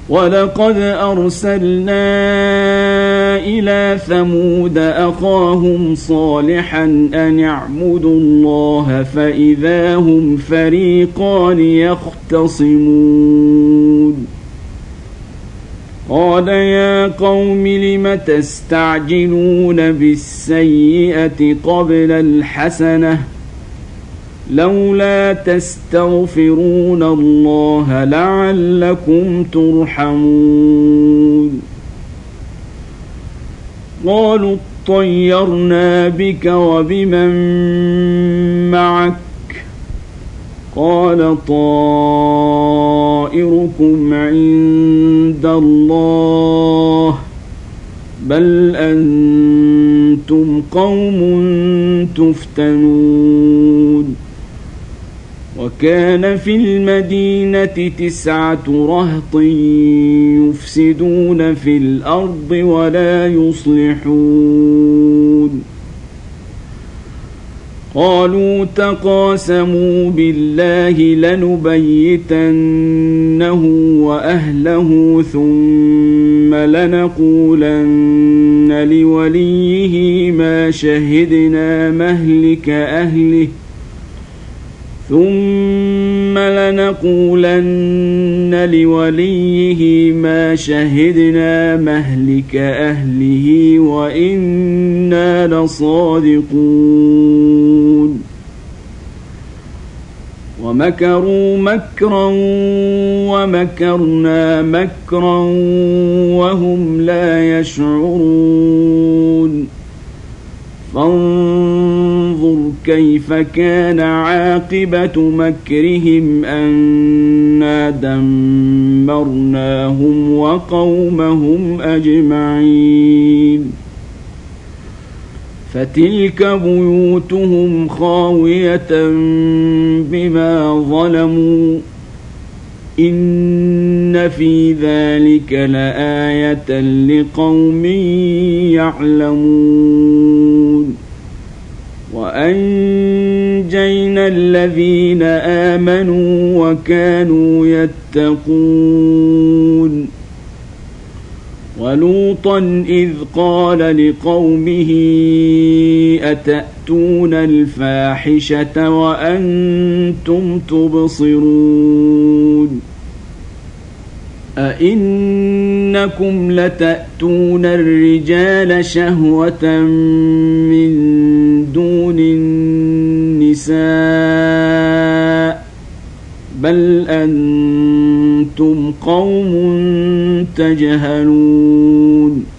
ولقد أرسلنا إلى ثمود أخاهم صالحا أن اعبدوا الله فإذا هم فريقان يختصمون قال يا قوم لم تستعجلون بالسيئة قبل الحسنة لولا تستغفرون الله لعلكم ترحمون قالوا اطيرنا بك وبمن معك قال طائركم عند الله بل أنتم قوم تفتنون وكان في المدينة 9 رهط يفسدون في الأرض ولا يصلحون قالوا تقاسموا بالله لنبيتنه وأهله ثم لنقولن لوليه ما شهدنا مهلك أهله وإنا لصادقون ومكروا مكرا ومكرنا مكرا وهم لا يشعرون فانظر كيف كان عاقبة مكرهم أنا دمرناهم وقومهم أجمعين فتلك بيوتهم خاوية بما ظلموا إن في ذلك لآية لقوم يعلمون وأنجينا الذين آمنوا وكانوا يتقون ولوطا إذ قال لقومه أتأتون الفاحشة وأنتم تبصرون أئنكم لتأتون الرجال شهوة من دون النساء بل أنتم قوم تجهلون